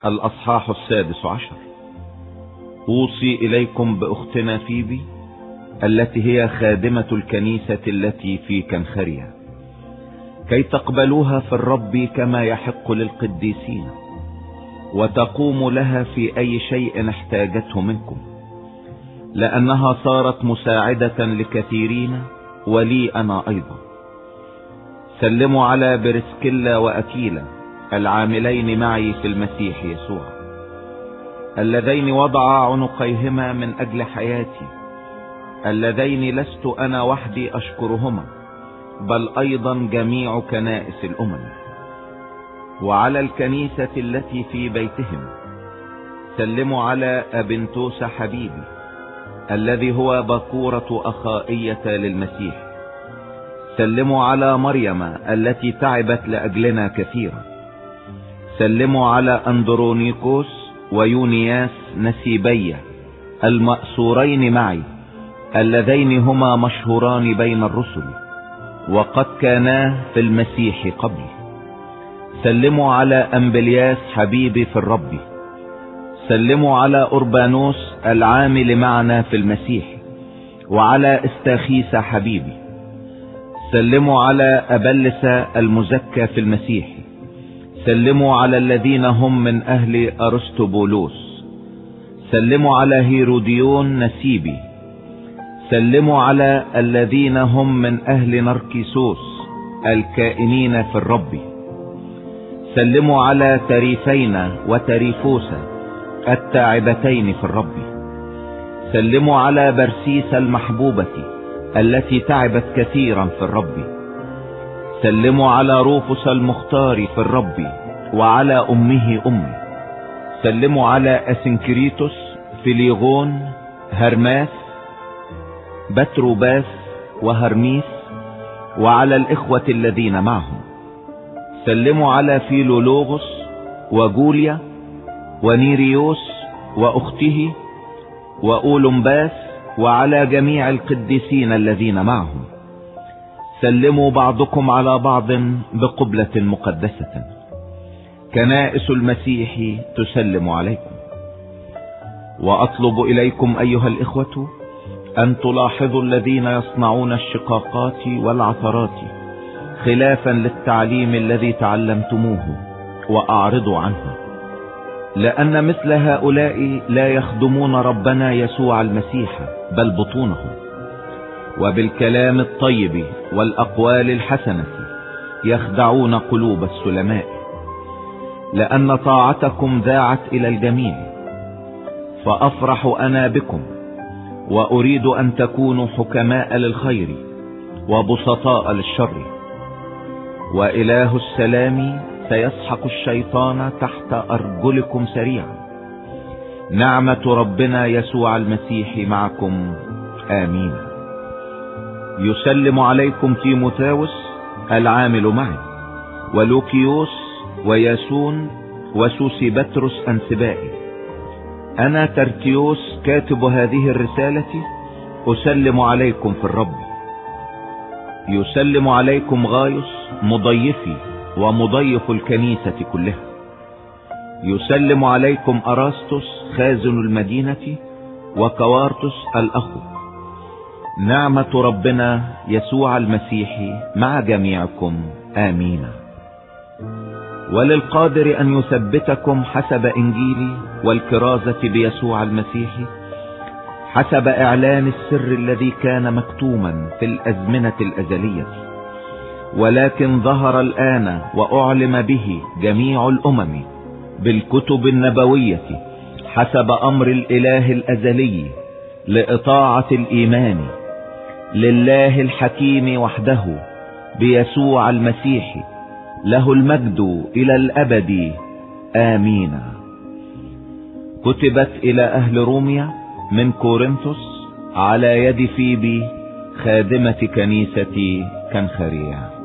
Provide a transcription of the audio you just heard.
الأصحاح 16. أوصي إليكم بأختنا فيبي التي هي خادمة الكنيسة التي في كنخرية، كي تقبلوها في الرب كما يحق للقديسين، وتقوم لها في أي شيء احتاجته منكم، لأنها صارت مساعدة لكثيرين ولي أنا أيضا. سلموا على برسكيلا وأكيلا العاملين معي في المسيح يسوع، اللذين وضعا عنقيهما من أجل حياتي، اللذين لست أنا وحدي أشكرهما، بل أيضا جميع كنائس الأمم. وعلى الكنيسة التي في بيتهم سلموا على أبنتوس حبيبي الذي هو بكورة أخائية للمسيح. سلموا على مريم التي تعبت لأجلنا كثيرا. سلموا على أندرونيكوس ويونياس نسيبية المأسورين معي، اللذين هما مشهوران بين الرسل وقد كانا في المسيح قبل. سلموا على أمبلياس حبيبي في الرب. سلموا على أوربانوس العامل معنا في المسيح، وعلى استاخيس حبيبي. سلموا على أبلس المزكى في المسيح. سلموا على الذين هم من أهل أرسطبولوس. سلموا على هيروديون نسيبي. سلموا على الذين هم من أهل نركيسوس الكائنين في الرب. سلموا على تريفين وتريفوسا التاعبتين في الرب. سلموا على برسيس المحبوبة التي تعبت كثيرا في الرب. سلموا على روفس المختار في الرب وعلى أمه أمي. سلموا على أسنكريتوس فيليغون هرماس بتروباس وهرميس، وعلى الإخوة الذين معهم. سلموا على فيلولوغوس وجوليا ونيريوس وأخته وأولمباس، وعلى جميع القديسين الذين معهم. سلموا بعضكم على بعض بقبلة مقدسة. كنائس المسيح تسلم عليكم. وأطلب إليكم أيها الإخوة أن تلاحظوا الذين يصنعون الشقاقات والعثرات خلافا للتعليم الذي تعلمتموه، وأعرضوا عنه، لأن مثل هؤلاء لا يخدمون ربنا يسوع المسيح بل بطونهم، وبالكلام الطيب والأقوال الحسنة يخدعون قلوب السلماء. لأن طاعتكم ذاعت إلى الجميع، فأفرح أنا بكم، وأريد أن تكونوا حكماء للخير وبسطاء للشر. وإله السلام سيسحق الشيطان تحت أرجلكم سريعا. نعمة ربنا يسوع المسيح معكم، آمين. يسلم عليكم تيموثاوس العامل معي، ولوكيوس وياسون وسوسيبترس أنسبائي. أنا ترتيوس كاتب هذه الرسالة أسلم عليكم في الرب. يسلم عليكم غايوس مضيفي ومضيف الكنيسة كلها. يسلم عليكم أراستوس خازن المدينة وكوارتس الأخ. نعمة ربنا يسوع المسيح مع جميعكم، آمين. وللقادر أن يثبتكم حسب إنجيلي والكرازة بيسوع المسيح، حسب إعلان السر الذي كان مكتوما في الأزمنة الأزلية، ولكن ظهر الآن وأعلم به جميع الأمم بالكتب النبوية، حسب أمر الإله الأزلي لإطاعة الإيمان لله الحكيم وحده بيسوع المسيح، له المجد إلى الأبد، آمين. كتبت إلى أهل روميا من كورنثوس على يد فيبي خادمة كنيسة كنخرية.